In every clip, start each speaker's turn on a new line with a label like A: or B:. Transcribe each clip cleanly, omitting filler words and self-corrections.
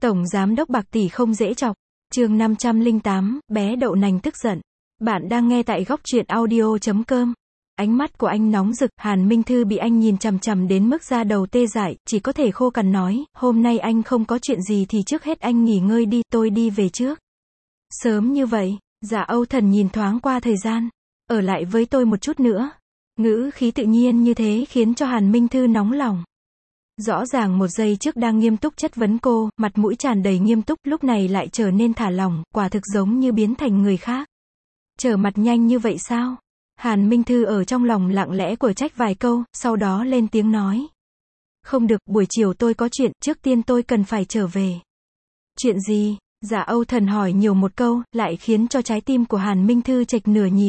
A: Tổng giám đốc Bạc Tỷ không dễ chọc. Chương 508, bé đậu nành tức giận. Bạn đang nghe tại góc truyện audio.com. Ánh mắt của anh nóng rực, Hàn Minh Thư bị anh nhìn chằm chằm đến mức da đầu tê dại, chỉ có thể khô cằn nói, hôm nay anh không có chuyện gì thì trước hết anh nghỉ ngơi đi, tôi đi về trước. Sớm như vậy, Dạ Âu Thần nhìn thoáng qua thời gian. Ở lại với tôi một chút nữa. Ngữ khí tự nhiên như thế khiến cho Hàn Minh Thư nóng lòng. Rõ ràng một giây trước đang nghiêm túc chất vấn cô, mặt mũi tràn đầy nghiêm túc, lúc này lại trở nên thả lỏng, quả thực giống như biến thành người khác. Trở mặt nhanh như vậy sao? Hàn Minh Thư ở trong lòng lặng lẽ của trách vài câu, sau đó lên tiếng nói. Không được, buổi chiều tôi có chuyện, trước tiên tôi cần phải trở về. Chuyện gì? Dạ Âu Thần hỏi nhiều một câu, lại khiến cho trái tim của Hàn Minh Thư chệch nửa nhịp.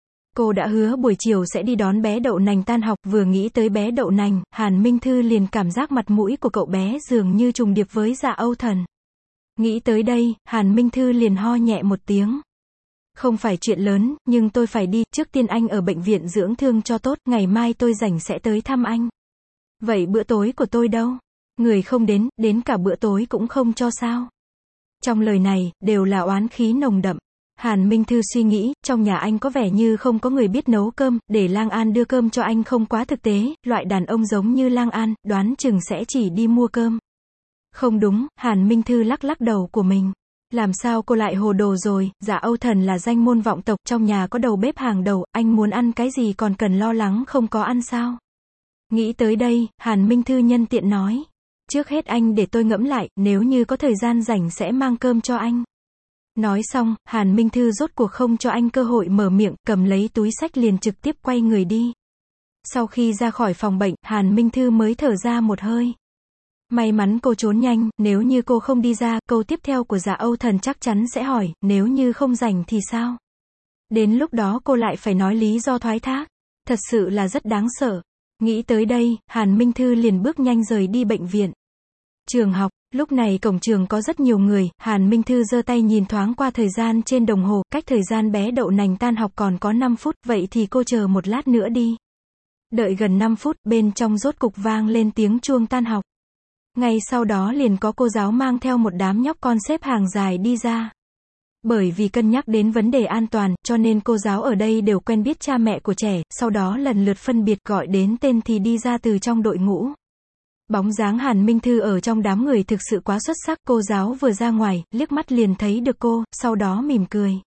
A: Cô đã hứa buổi chiều sẽ đi đón bé đậu nành tan học, vừa nghĩ tới bé đậu nành, Hàn Minh Thư liền cảm giác mặt mũi của cậu bé dường như trùng điệp với Dạ Âu Thần. Nghĩ tới đây, Hàn Minh Thư liền ho nhẹ một tiếng. Không phải chuyện lớn, nhưng tôi phải đi, trước tiên anh ở bệnh viện dưỡng thương cho tốt, ngày mai tôi rảnh sẽ tới thăm anh. Vậy bữa tối của tôi đâu? Người không đến, đến cả bữa tối cũng không cho sao? Trong lời này, đều là oán khí nồng đậm. Hàn Minh Thư suy nghĩ, trong nhà anh có vẻ như không có người biết nấu cơm, để Lang An đưa cơm cho anh không quá thực tế, loại đàn ông giống như Lang An, đoán chừng sẽ chỉ đi mua cơm. Không đúng, Hàn Minh Thư lắc lắc đầu của mình. Làm sao cô lại hồ đồ rồi, Dạ Âu Thần là danh môn vọng tộc, trong nhà có đầu bếp hàng đầu, anh muốn ăn cái gì còn cần lo lắng không có ăn sao? Nghĩ tới đây, Hàn Minh Thư nhân tiện nói. Trước hết anh để tôi ngẫm lại, nếu như có thời gian rảnh sẽ mang cơm cho anh. Nói xong, Hàn Minh Thư rốt cuộc không cho anh cơ hội mở miệng, cầm lấy túi xách liền trực tiếp quay người đi. Sau khi ra khỏi phòng bệnh, Hàn Minh Thư mới thở ra một hơi. May mắn cô trốn nhanh, nếu như cô không đi ra, câu tiếp theo của Dạ Âu Thần chắc chắn sẽ hỏi, nếu như không rảnh thì sao? Đến lúc đó cô lại phải nói lý do thoái thác. Thật sự là rất đáng sợ. Nghĩ tới đây, Hàn Minh Thư liền bước nhanh rời đi bệnh viện. Trường học, lúc này cổng trường có rất nhiều người, Hàn Minh Thư giơ tay nhìn thoáng qua thời gian trên đồng hồ, cách thời gian bé đậu nành tan học còn có 5 phút, vậy thì cô chờ một lát nữa đi. Đợi gần 5 phút, bên trong rốt cục vang lên tiếng chuông tan học. Ngay sau đó liền có cô giáo mang theo một đám nhóc con xếp hàng dài đi ra. Bởi vì cân nhắc đến vấn đề an toàn, cho nên cô giáo ở đây đều quen biết cha mẹ của trẻ, sau đó lần lượt phân biệt gọi đến tên thì đi ra từ trong đội ngũ. Bóng dáng Hàn Minh Thư ở trong đám người thực sự quá xuất sắc, cô giáo vừa ra ngoài, liếc mắt liền thấy được cô, sau đó mỉm cười.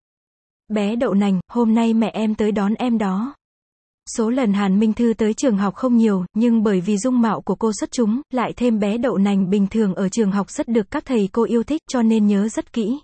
A: Bé đậu nành, hôm nay mẹ em tới đón em đó. Số lần Hàn Minh Thư tới trường học không nhiều, nhưng bởi vì dung mạo của cô xuất chúng, lại thêm bé đậu nành bình thường ở trường học rất được các thầy cô yêu thích, cho nên nhớ rất kỹ.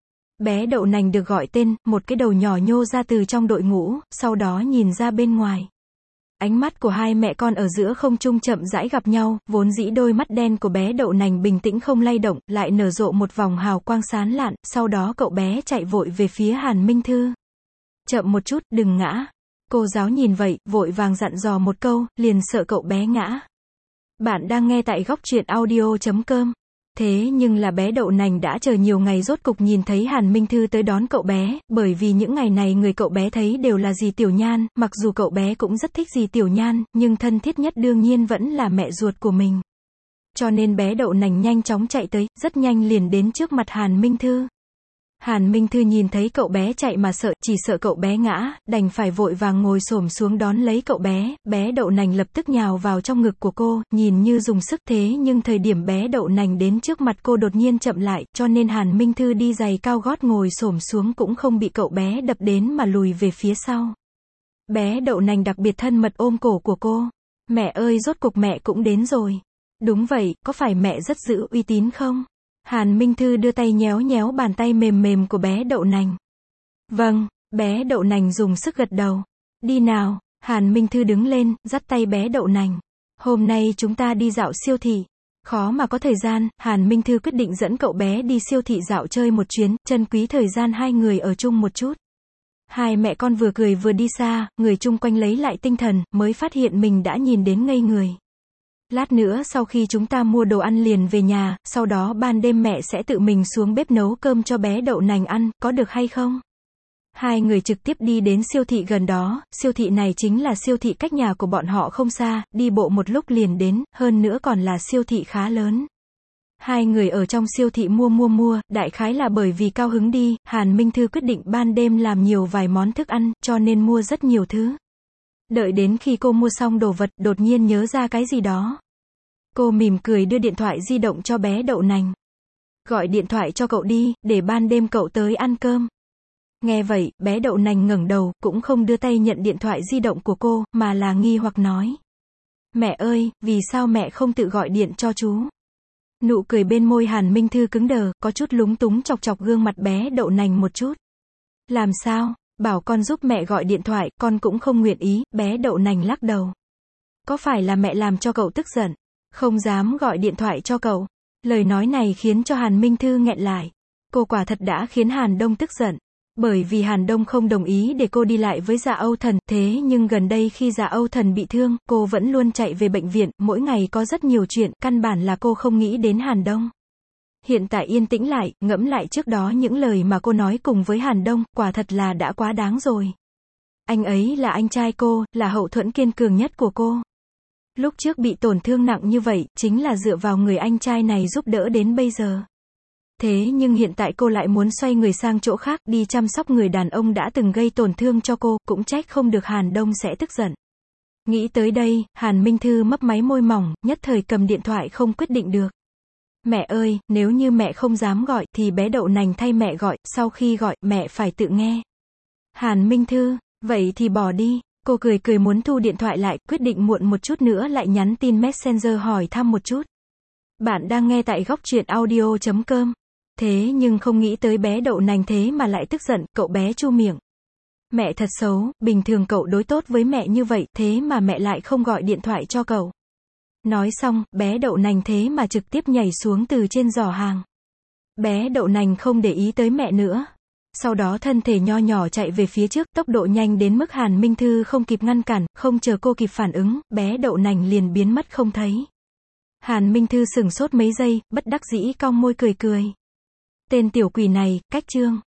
A: Bé đậu nành được gọi tên, một cái đầu nhỏ nhô ra từ trong đội ngũ, sau đó nhìn ra bên ngoài. Ánh mắt của hai mẹ con ở giữa không trung chậm rãi gặp nhau, vốn dĩ đôi mắt đen của bé đậu nành bình tĩnh không lay động, lại nở rộ một vòng hào quang sáng lạn, sau đó cậu bé chạy vội về phía Hàn Minh Thư. Chậm một chút, đừng ngã. Cô giáo nhìn vậy, vội vàng dặn dò một câu, liền sợ cậu bé ngã. Bạn đang nghe tại góc truyện audio.com. Thế nhưng là bé đậu nành đã chờ nhiều ngày rốt cục nhìn thấy Hàn Minh Thư tới đón cậu bé, bởi vì những ngày này người cậu bé thấy đều là dì Tiểu Nhan, mặc dù cậu bé cũng rất thích dì Tiểu Nhan, nhưng thân thiết nhất đương nhiên vẫn là mẹ ruột của mình. Cho nên bé đậu nành nhanh chóng chạy tới, rất nhanh liền đến trước mặt Hàn Minh Thư. Hàn Minh Thư nhìn thấy cậu bé chạy mà sợ, chỉ sợ cậu bé ngã, đành phải vội vàng ngồi xổm xuống đón lấy cậu bé, bé đậu nành lập tức nhào vào trong ngực của cô, nhìn như dùng sức thế nhưng thời điểm bé đậu nành đến trước mặt cô đột nhiên chậm lại, cho nên Hàn Minh Thư đi giày cao gót ngồi xổm xuống cũng không bị cậu bé đập đến mà lùi về phía sau. Bé đậu nành đặc biệt thân mật ôm cổ của cô. Mẹ ơi, rốt cuộc mẹ cũng đến rồi. Đúng vậy, có phải mẹ rất giữ uy tín không? Hàn Minh Thư đưa tay nhéo nhéo bàn tay mềm mềm của bé đậu nành. Vâng, bé đậu nành dùng sức gật đầu. Đi nào, Hàn Minh Thư đứng lên, dắt tay bé đậu nành. Hôm nay chúng ta đi dạo siêu thị. Khó mà có thời gian, Hàn Minh Thư quyết định dẫn cậu bé đi siêu thị dạo chơi một chuyến, trân quý thời gian hai người ở chung một chút. Hai mẹ con vừa cười vừa đi xa, người chung quanh lấy lại tinh thần, mới phát hiện mình đã nhìn đến ngây người. Lát nữa sau khi chúng ta mua đồ ăn liền về nhà, sau đó ban đêm mẹ sẽ tự mình xuống bếp nấu cơm cho bé đậu nành ăn, có được hay không? Hai người trực tiếp đi đến siêu thị gần đó, siêu thị này chính là siêu thị cách nhà của bọn họ không xa, đi bộ một lúc liền đến, hơn nữa còn là siêu thị khá lớn. Hai người ở trong siêu thị mua, đại khái là bởi vì cao hứng đi, Hàn Minh Thư quyết định ban đêm làm nhiều vài món thức ăn, cho nên mua rất nhiều thứ. Đợi đến khi cô mua xong đồ vật, đột nhiên nhớ ra cái gì đó. Cô mỉm cười đưa điện thoại di động cho bé đậu nành. Gọi điện thoại cho cậu đi, để ban đêm cậu tới ăn cơm. Nghe vậy, bé đậu nành ngẩng đầu, cũng không đưa tay nhận điện thoại di động của cô, mà là nghi hoặc nói. Mẹ ơi, vì sao mẹ không tự gọi điện cho chú? Nụ cười bên môi Hàn Minh Thư cứng đờ, có chút lúng túng chọc chọc gương mặt bé đậu nành một chút. Làm sao? Bảo con giúp mẹ gọi điện thoại, con cũng không nguyện ý, bé đậu nành lắc đầu. Có phải là mẹ làm cho cậu tức giận? Không dám gọi điện thoại cho cậu. Lời nói này khiến cho Hàn Minh Thư nghẹn lại. Cô quả thật đã khiến Hàn Đông tức giận. Bởi vì Hàn Đông không đồng ý để cô đi lại với Dạ Âu Thần, thế nhưng gần đây khi Dạ Âu Thần bị thương, cô vẫn luôn chạy về bệnh viện, mỗi ngày có rất nhiều chuyện, căn bản là cô không nghĩ đến Hàn Đông. Hiện tại yên tĩnh lại, ngẫm lại trước đó những lời mà cô nói cùng với Hàn Đông, quả thật là đã quá đáng rồi. Anh ấy là anh trai cô, là hậu thuẫn kiên cường nhất của cô. Lúc trước bị tổn thương nặng như vậy, chính là dựa vào người anh trai này giúp đỡ đến bây giờ. Thế nhưng hiện tại cô lại muốn xoay người sang chỗ khác, đi chăm sóc người đàn ông đã từng gây tổn thương cho cô, cũng trách không được Hàn Đông sẽ tức giận. Nghĩ tới đây, Hàn Minh Thư mấp máy môi mỏng, nhất thời cầm điện thoại không quyết định được. Mẹ ơi, nếu như mẹ không dám gọi, thì bé đậu nành thay mẹ gọi, sau khi gọi, mẹ phải tự nghe. Hàn Minh Thư, vậy thì bỏ đi. Cô cười muốn thu điện thoại lại, quyết định muộn một chút nữa lại nhắn tin Messenger hỏi thăm một chút. Bạn đang nghe tại góc truyện audio.com. Thế nhưng không nghĩ tới bé đậu nành thế mà lại tức giận, cậu bé chu miệng. Mẹ thật xấu, bình thường cậu đối tốt với mẹ như vậy, thế mà mẹ lại không gọi điện thoại cho cậu. Nói xong, bé đậu nành thế mà trực tiếp nhảy xuống từ trên giỏ hàng. Bé đậu nành không để ý tới mẹ nữa. Sau đó thân thể nho nhỏ chạy về phía trước, tốc độ nhanh đến mức Hàn Minh Thư không kịp ngăn cản, không chờ cô kịp phản ứng, bé đậu nành liền biến mất không thấy. Hàn Minh Thư sửng sốt mấy giây, bất đắc dĩ cong môi cười. Tên tiểu quỷ này, cách chương.